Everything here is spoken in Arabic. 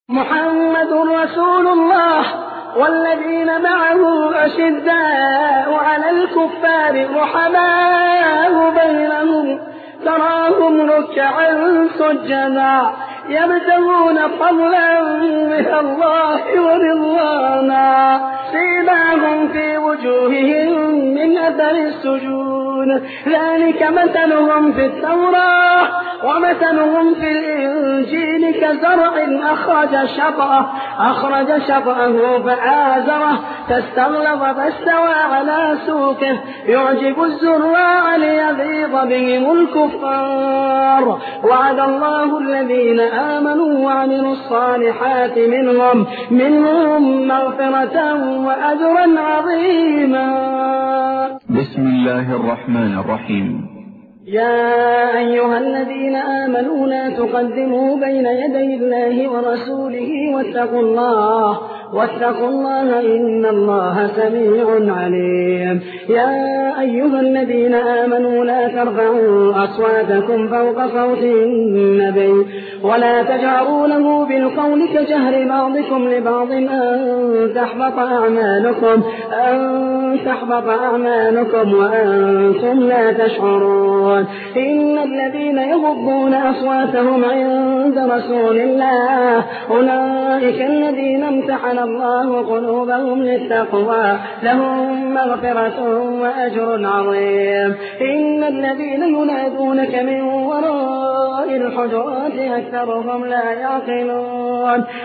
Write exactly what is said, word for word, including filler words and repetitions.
محمد رسول الله والذين معه أشداء على الكفار رحماء بينهم تراهم ركعا سجدا يبتغون فضلا من الله ورضوانا سيماهم في وجوههم من أثر السجود ذلك مثلهم في التوراة ومثلهم في الإنجيل كزرع أخرج شطأه أخرج شطأه فآزره فاستغلظ فاستوى على سوقه يعجب الزراع ليغيظ بهم الكفار وعد الله الذين آمنوا وعملوا الصالحات منهم منهم مغفرة وأجرا عظيما. بسم الله الرحمن الرحيم. يا أيها الذين آمنوا لا تقدموا بين يدي الله ورسوله واتقوا الله واتقوا الله إن الله سميع عليم. يا أيها الذين آمنوا لا ترفعوا أصواتكم فوق صوت النبي ولا تجهروا له بالقول كجهر بعضكم لبعض أن تحبط أعمالكم أن تحبط أعمالكم وأنتم لا تشعرون. إن الذين يغضون أصواتهم عند رسول الله أولئك الذين امتحن الله قلوبهم للتقوى لهم مغفرة وأجر عظيم. إن الذين ينادونك من وراء الحجرات أكثرهم لا يعقلون